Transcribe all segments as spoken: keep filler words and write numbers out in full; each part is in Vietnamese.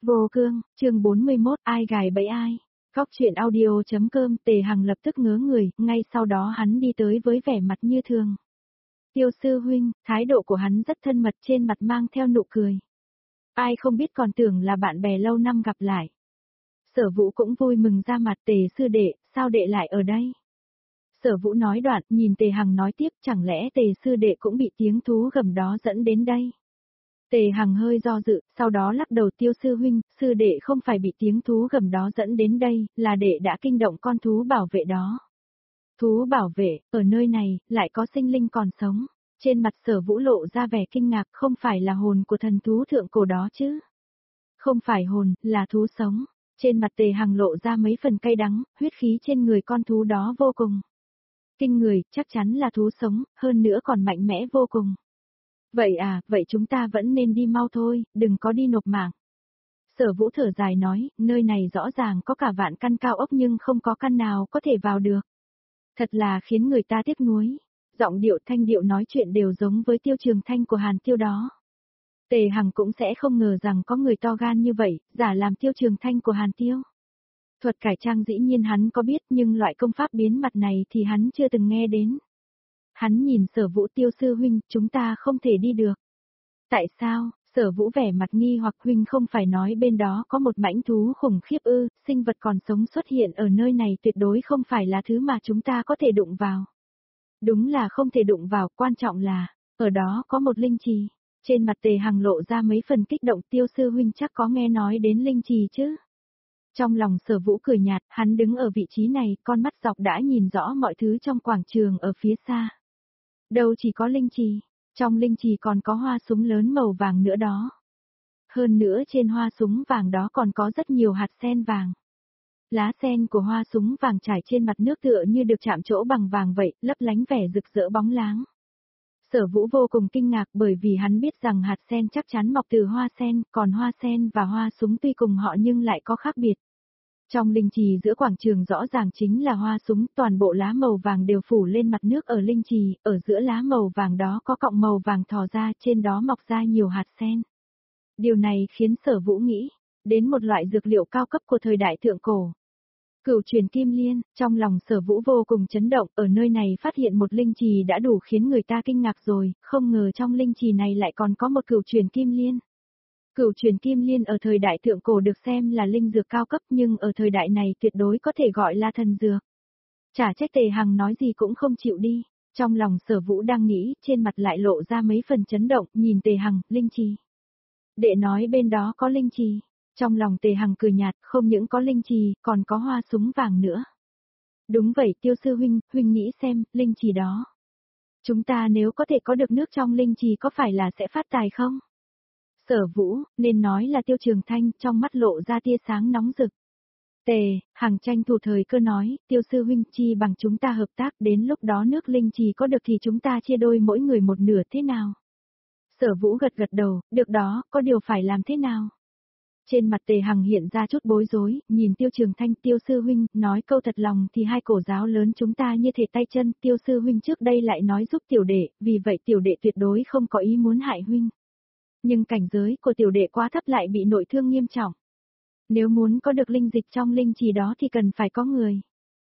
Vô cương, chương bốn mươi mốt, ai gài bẫy ai. Góc truyện audio.com. Tề Hằng lập tức ngớ người, ngay sau đó hắn đi tới với vẻ mặt như thường. Tiêu sư huynh, thái độ của hắn rất thân mật, trên mặt mang theo nụ cười. Ai không biết còn tưởng là bạn bè lâu năm gặp lại. Sở Vũ cũng vui mừng ra mặt. Tề sư đệ, sao đệ lại ở đây? Sở Vũ nói đoạn, nhìn Tề Hằng nói tiếp, chẳng lẽ Tề sư đệ cũng bị tiếng thú gầm đó dẫn đến đây? Tề Hằng hơi do dự, sau đó lắc đầu. Tiêu sư huynh, sư đệ không phải bị tiếng thú gầm đó dẫn đến đây, là đệ đã kinh động con thú bảo vệ đó. Thú bảo vệ, ở nơi này, lại có sinh linh còn sống. Trên mặt Sở Vũ lộ ra vẻ kinh ngạc, không phải là hồn của thần thú thượng cổ đó chứ? Không phải hồn, là thú sống. Trên mặt Tề Hằng lộ ra mấy phần cay đắng, huyết khí trên người con thú đó vô cùng kinh người, chắc chắn là thú sống, hơn nữa còn mạnh mẽ vô cùng. Vậy à, vậy chúng ta vẫn nên đi mau thôi, đừng có đi nộp mạng. Sở Vũ thở dài nói, nơi này rõ ràng có cả vạn căn cao ốc nhưng không có căn nào có thể vào được. Thật là khiến người ta tiếc nuối. Giọng điệu thanh điệu nói chuyện đều giống với Tiêu Trường Thanh của Hàn Tiêu đó. Tề Hằng cũng sẽ không ngờ rằng có người to gan như vậy, giả làm Tiêu Trường Thanh của Hàn Tiêu. Thuật cải trang dĩ nhiên hắn có biết, nhưng loại công pháp biến mặt này thì hắn chưa từng nghe đến. Hắn nhìn Sở Vũ. Tiêu sư huynh, chúng ta không thể đi được. Tại sao? Sở Vũ vẻ mặt nghi hoặc. Huynh không phải nói bên đó có một mãnh thú khủng khiếp ư? Sinh vật còn sống xuất hiện ở nơi này tuyệt đối không phải là thứ mà chúng ta có thể đụng vào. Đúng là không thể đụng vào, quan trọng là, ở đó có một linh trì. Trên mặt Tề Hằng lộ ra mấy phần kích động. Tiêu sư huynh chắc có nghe nói đến linh trì chứ? Trong lòng Sở Vũ cười nhạt, hắn đứng ở vị trí này, con mắt dọc đã nhìn rõ mọi thứ trong quảng trường ở phía xa. Đâu chỉ có linh trì, trong linh trì còn có hoa súng lớn màu vàng nữa đó. Hơn nữa trên hoa súng vàng đó còn có rất nhiều hạt sen vàng. Lá sen của hoa súng vàng trải trên mặt nước tựa như được chạm trổ bằng vàng vậy, lấp lánh vẻ rực rỡ bóng láng. Sở Vũ vô cùng kinh ngạc bởi vì hắn biết rằng hạt sen chắc chắn mọc từ hoa sen, còn hoa sen và hoa súng tuy cùng họ nhưng lại có khác biệt. Trong linh trì giữa quảng trường rõ ràng chính là hoa súng, toàn bộ lá màu vàng đều phủ lên mặt nước ở linh trì, ở giữa lá màu vàng đó có cọng màu vàng thò ra, trên đó mọc ra nhiều hạt sen. Điều này khiến Sở Vũ nghĩ đến một loại dược liệu cao cấp của thời đại thượng cổ. Cửu truyền kim liên, trong lòng Sở Vũ vô cùng chấn động, ở nơi này phát hiện một linh trì đã đủ khiến người ta kinh ngạc rồi, không ngờ trong linh trì này lại còn có một cửu truyền kim liên. Cửu truyền kim liên ở thời đại thượng cổ được xem là linh dược cao cấp nhưng ở thời đại này tuyệt đối có thể gọi là thần dược. Chả trách Tề Hằng nói gì cũng không chịu đi. Trong lòng Sở Vũ đang nghĩ, trên mặt lại lộ ra mấy phần chấn động, nhìn Tề Hằng, linh trì. Đệ nói bên đó có linh trì. Trong lòng Tề Hằng cười nhạt, không những có linh trì, còn có hoa súng vàng nữa. Đúng vậy Tiêu sư huynh, huynh nghĩ xem, linh trì đó. Chúng ta nếu có thể có được nước trong linh trì có phải là sẽ phát tài không? Sở Vũ, nên nói là Tiêu Trường Thanh, trong mắt lộ ra tia sáng nóng rực. Tề, Hằng tranh thủ thời cơ nói, Tiêu sư huynh, chi bằng chúng ta hợp tác, đến lúc đó nước linh trì có được thì chúng ta chia đôi mỗi người một nửa thế nào? Sở Vũ gật gật đầu, được đó, có điều phải làm thế nào? Trên mặt Tề Hằng hiện ra chút bối rối, nhìn Tiêu Trường Thanh. Tiêu sư huynh, nói câu thật lòng thì hai cổ giáo lớn chúng ta như thể tay chân, Tiêu sư huynh trước đây lại nói giúp tiểu đệ, vì vậy tiểu đệ tuyệt đối không có ý muốn hại huynh. Nhưng cảnh giới của tiểu đệ quá thấp lại bị nội thương nghiêm trọng. Nếu muốn có được linh dịch trong linh trì đó thì cần phải có người.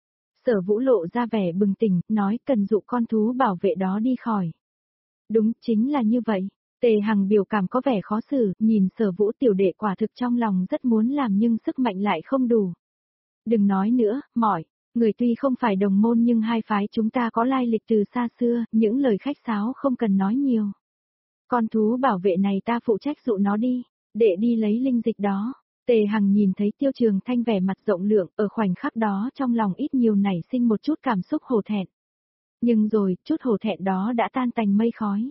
Sở Vũ lộ ra vẻ bừng tỉnh, nói cần dụ con thú bảo vệ đó đi khỏi. Đúng, chính là như vậy. Tề Hằng biểu cảm có vẻ khó xử, nhìn Sở Vũ. Tiểu đệ quả thực trong lòng rất muốn làm nhưng sức mạnh lại không đủ. Đừng nói nữa, mỏi. Người tuy không phải đồng môn nhưng hai phái chúng ta có lai lịch từ xa xưa, những lời khách sáo không cần nói nhiều. Con thú bảo vệ này ta phụ trách dụ nó đi, để đi lấy linh dịch đó. Tề Hằng nhìn thấy Tiêu Trường Thanh vẻ mặt rộng lượng, ở khoảnh khắc đó trong lòng ít nhiều nảy sinh một chút cảm xúc hổ thẹn. Nhưng rồi, chút hổ thẹn đó đã tan tành mây khói.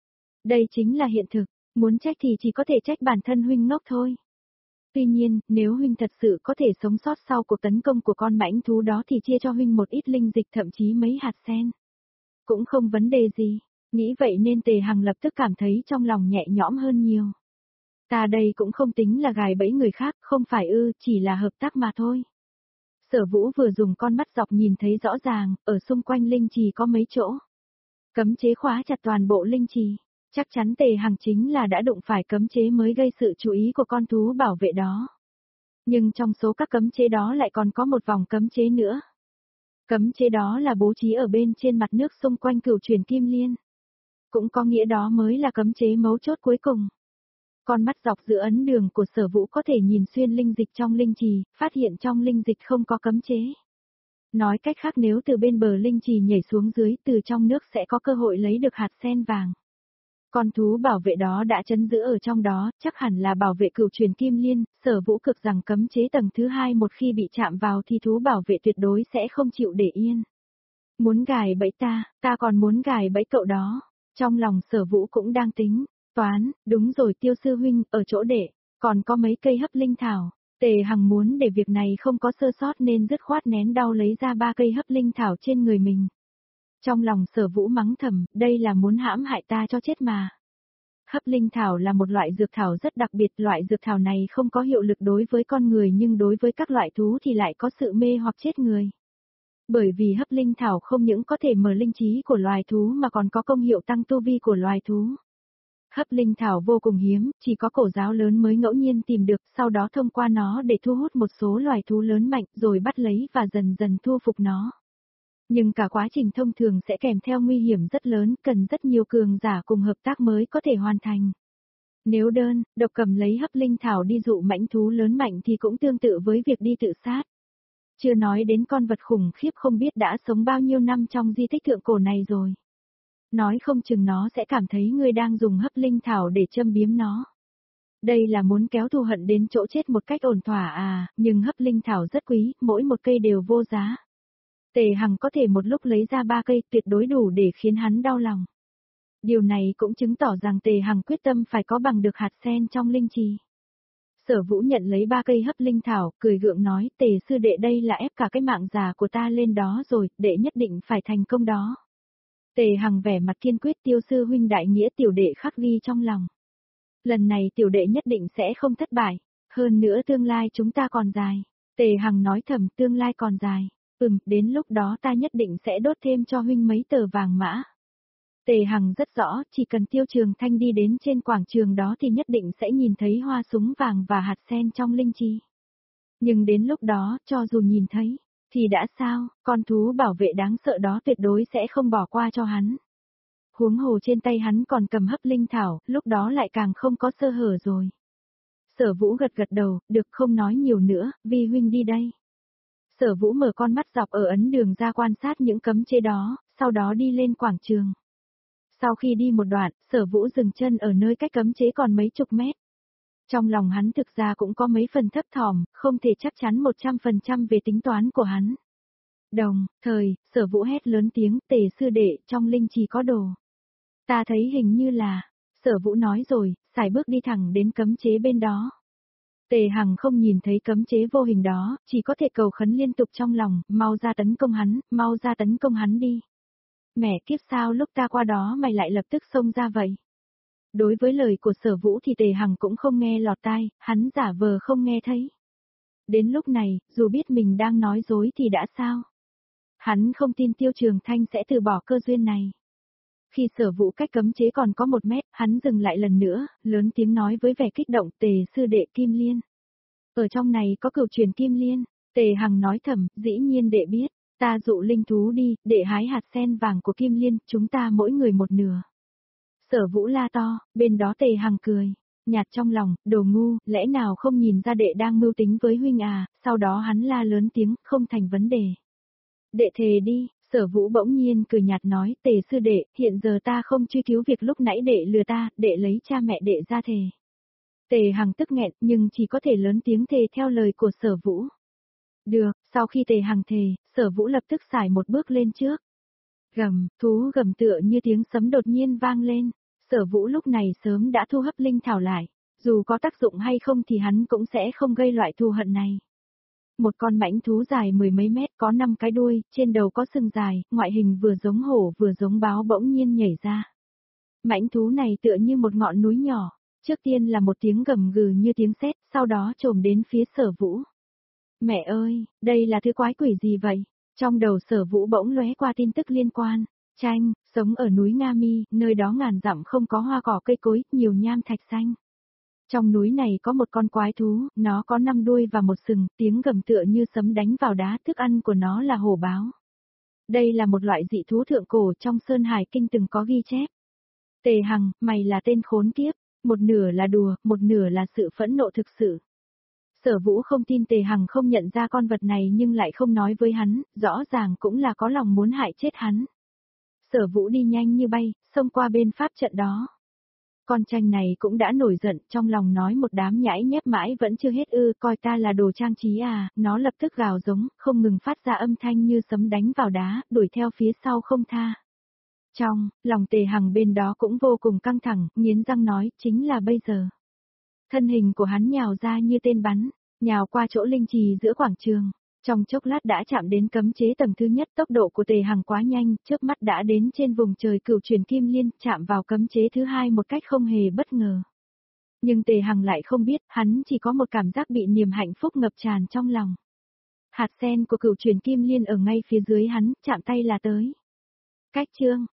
Đây chính là hiện thực, muốn trách thì chỉ có thể trách bản thân huynh ngốc thôi. Tuy nhiên, nếu huynh thật sự có thể sống sót sau cuộc tấn công của con mãnh thú đó thì chia cho huynh một ít linh dịch, thậm chí mấy hạt sen. Cũng không vấn đề gì. Nghĩ vậy nên Tề Hằng lập tức cảm thấy trong lòng nhẹ nhõm hơn nhiều. Ta đây cũng không tính là gài bẫy người khác, không phải ư, chỉ là hợp tác mà thôi. Sở Vũ vừa dùng con mắt dọc nhìn thấy rõ ràng, ở xung quanh linh trì có mấy chỗ cấm chế khóa chặt toàn bộ linh trì. Chắc chắn Tề Hằng chính là đã đụng phải cấm chế mới gây sự chú ý của con thú bảo vệ đó. Nhưng trong số các cấm chế đó lại còn có một vòng cấm chế nữa. Cấm chế đó là bố trí ở bên trên mặt nước xung quanh cửu chuyển kim liên. Cũng có nghĩa đó mới là cấm chế mấu chốt cuối cùng. Con mắt dọc giữa ấn đường của Sở Vũ có thể nhìn xuyên linh dịch trong linh trì, phát hiện trong linh dịch không có cấm chế. Nói cách khác nếu từ bên bờ linh trì nhảy xuống dưới từ trong nước sẽ có cơ hội lấy được hạt sen vàng. Con thú bảo vệ đó đã trấn giữ ở trong đó, chắc hẳn là bảo vệ cửu truyền kim liên, Sở Vũ cực rằng cấm chế tầng thứ hai một khi bị chạm vào thì thú bảo vệ tuyệt đối sẽ không chịu để yên. Muốn gài bẫy ta, ta còn muốn gài bẫy cậu đó. Trong lòng Sở Vũ cũng đang tính, toán, đúng rồi Tiêu sư huynh, ở chỗ để, còn có mấy cây hấp linh thảo. Tề Hằng muốn để việc này không có sơ sót nên dứt khoát nén đau lấy ra ba cây hấp linh thảo trên người mình. Trong lòng Sở Vũ mắng thầm, đây là muốn hãm hại ta cho chết mà. Hấp linh thảo là một loại dược thảo rất đặc biệt, loại dược thảo này không có hiệu lực đối với con người nhưng đối với các loại thú thì lại có sự mê hoặc chết người. Bởi vì hấp linh thảo không những có thể mở linh trí của loài thú mà còn có công hiệu tăng tu vi của loài thú. Hấp linh thảo vô cùng hiếm, chỉ có cổ giáo lớn mới ngẫu nhiên tìm được, sau đó thông qua nó để thu hút một số loài thú lớn mạnh rồi bắt lấy và dần dần thu phục nó. Nhưng cả quá trình thông thường sẽ kèm theo nguy hiểm rất lớn, cần rất nhiều cường giả cùng hợp tác mới có thể hoàn thành. Nếu đơn, độc cầm lấy hấp linh thảo đi dụ mãnh thú lớn mạnh thì cũng tương tự với việc đi tự sát. Chưa nói đến con vật khủng khiếp không biết đã sống bao nhiêu năm trong di tích thượng cổ này rồi. Nói không chừng nó sẽ cảm thấy ngươi đang dùng hấp linh thảo để châm biếm nó. Đây là muốn kéo thù hận đến chỗ chết một cách ổn thỏa à, nhưng hấp linh thảo rất quý, mỗi một cây đều vô giá. Tề Hằng có thể một lúc lấy ra ba cây tuyệt đối đủ để khiến hắn đau lòng. Điều này cũng chứng tỏ rằng Tề Hằng quyết tâm phải có bằng được hạt sen trong linh trì. Sở Vũ nhận lấy ba cây hấp linh thảo, cười gượng nói, Tề sư đệ đây là ép cả cái mạng già của ta lên đó rồi, đệ nhất định phải thành công đó. Tề Hằng vẻ mặt kiên quyết, Tiêu sư huynh đại nghĩa tiểu đệ khắc ghi trong lòng. Lần này tiểu đệ nhất định sẽ không thất bại, hơn nữa tương lai chúng ta còn dài. Tề Hằng nói thầm, tương lai còn dài. Ừm, đến lúc đó ta nhất định sẽ đốt thêm cho huynh mấy tờ vàng mã. Tề Hằng rất rõ, chỉ cần Tiêu Trường Thanh đi đến trên quảng trường đó thì nhất định sẽ nhìn thấy hoa súng vàng và hạt sen trong linh chi. Nhưng đến lúc đó, cho dù nhìn thấy, thì đã sao, con thú bảo vệ đáng sợ đó tuyệt đối sẽ không bỏ qua cho hắn. Huống hồ trên tay hắn còn cầm hấp linh thảo, lúc đó lại càng không có sơ hở rồi. Sở Vũ gật gật đầu, được không nói nhiều nữa, Vi huynh đi đây. Sở Vũ mở con mắt dọc ở ấn đường ra quan sát những cấm chế đó, sau đó đi lên quảng trường. Sau khi đi một đoạn, Sở Vũ dừng chân ở nơi cách cấm chế còn mấy chục mét. Trong lòng hắn thực ra cũng có mấy phần thấp thỏm, không thể chắc chắn một trăm phần trăm về tính toán của hắn. Đồng, thời, Sở Vũ hét lớn tiếng, Tề sư đệ, trong linh trì có đồ. Ta thấy hình như là, Sở Vũ nói rồi, sải bước đi thẳng đến cấm chế bên đó. Tề Hằng không nhìn thấy cấm chế vô hình đó, chỉ có thể cầu khấn liên tục trong lòng, mau ra tấn công hắn, mau ra tấn công hắn đi. Mẹ kiếp sao lúc ta qua đó mày lại lập tức xông ra vậy? Đối với lời của Sở Vũ thì Tề Hằng cũng không nghe lọt tai, hắn giả vờ không nghe thấy. Đến lúc này, dù biết mình đang nói dối thì đã sao? Hắn không tin Tiêu Trường Thanh sẽ từ bỏ cơ duyên này. Khi Sở Vũ cách cấm chế còn có một mét, hắn dừng lại lần nữa, lớn tiếng nói với vẻ kích động, Tề sư đệ Kim Liên. Ở trong này có cửu truyền Kim Liên. Tề Hằng nói thầm, dĩ nhiên đệ biết, ta dụ linh thú đi, để hái hạt sen vàng của Kim Liên, chúng ta mỗi người một nửa. Sở Vũ la to, bên đó Tề Hằng cười, nhạt trong lòng, đồ ngu, lẽ nào không nhìn ra đệ đang mưu tính với huynh à, sau đó hắn la lớn tiếng, không thành vấn đề. Đệ thề đi. Sở Vũ bỗng nhiên cười nhạt nói, Tề sư đệ, hiện giờ ta không truy cứu việc lúc nãy đệ lừa ta, đệ lấy cha mẹ đệ ra thề. Tề Hằng tức nghẹn, nhưng chỉ có thể lớn tiếng thề theo lời của Sở Vũ. Được, sau khi Tề Hằng thề, Sở Vũ lập tức xài một bước lên trước. Gầm, thú gầm tựa như tiếng sấm đột nhiên vang lên. Sở Vũ lúc này sớm đã thu hấp linh thảo lại, dù có tác dụng hay không thì hắn cũng sẽ không gây loại thù hận này. Một con mãnh thú dài mười mấy mét có năm cái đuôi, trên đầu có sừng dài, ngoại hình vừa giống hổ vừa giống báo bỗng nhiên nhảy ra. Mãnh thú này tựa như một ngọn núi nhỏ, trước tiên là một tiếng gầm gừ như tiếng sét, sau đó trồm đến phía Sở Vũ. Mẹ ơi, đây là thứ quái quỷ gì vậy? Trong đầu Sở Vũ bỗng lóe qua tin tức liên quan. Tranh, sống ở núi Nga Mi, nơi đó ngàn dặm không có hoa cỏ cây cối, nhiều nham thạch xanh. Trong núi này có một con quái thú, nó có năm đuôi và một sừng, tiếng gầm tựa như sấm đánh vào đá, thức ăn của nó là hổ báo. Đây là một loại dị thú thượng cổ trong Sơn Hải Kinh từng có ghi chép. Tề Hằng, mày là tên khốn kiếp, một nửa là đùa, một nửa là sự phẫn nộ thực sự. Sở Vũ không tin Tề Hằng không nhận ra con vật này nhưng lại không nói với hắn, rõ ràng cũng là có lòng muốn hại chết hắn. Sở Vũ đi nhanh như bay, xông qua bên pháp trận đó. Con tranh này cũng đã nổi giận, trong lòng nói một đám nhãi nhép mãi vẫn chưa hết ư, coi ta là đồ trang trí à, nó lập tức gào giống, không ngừng phát ra âm thanh như sấm đánh vào đá, đuổi theo phía sau không tha. Trong, lòng Tề Hằng bên đó cũng vô cùng căng thẳng, nghiến răng nói, chính là bây giờ. Thân hình của hắn nhào ra như tên bắn, nhào qua chỗ linh trì giữa quảng trường. Trong chốc lát đã chạm đến cấm chế tầng thứ nhất, tốc độ của Tề Hằng quá nhanh, chớp mắt đã đến trên vùng trời cửu truyền kim liên, chạm vào cấm chế thứ hai một cách không hề bất ngờ. Nhưng Tề Hằng lại không biết, hắn chỉ có một cảm giác bị niềm hạnh phúc ngập tràn trong lòng. Hạt sen của cửu truyền kim liên ở ngay phía dưới hắn, chạm tay là tới. Cách chương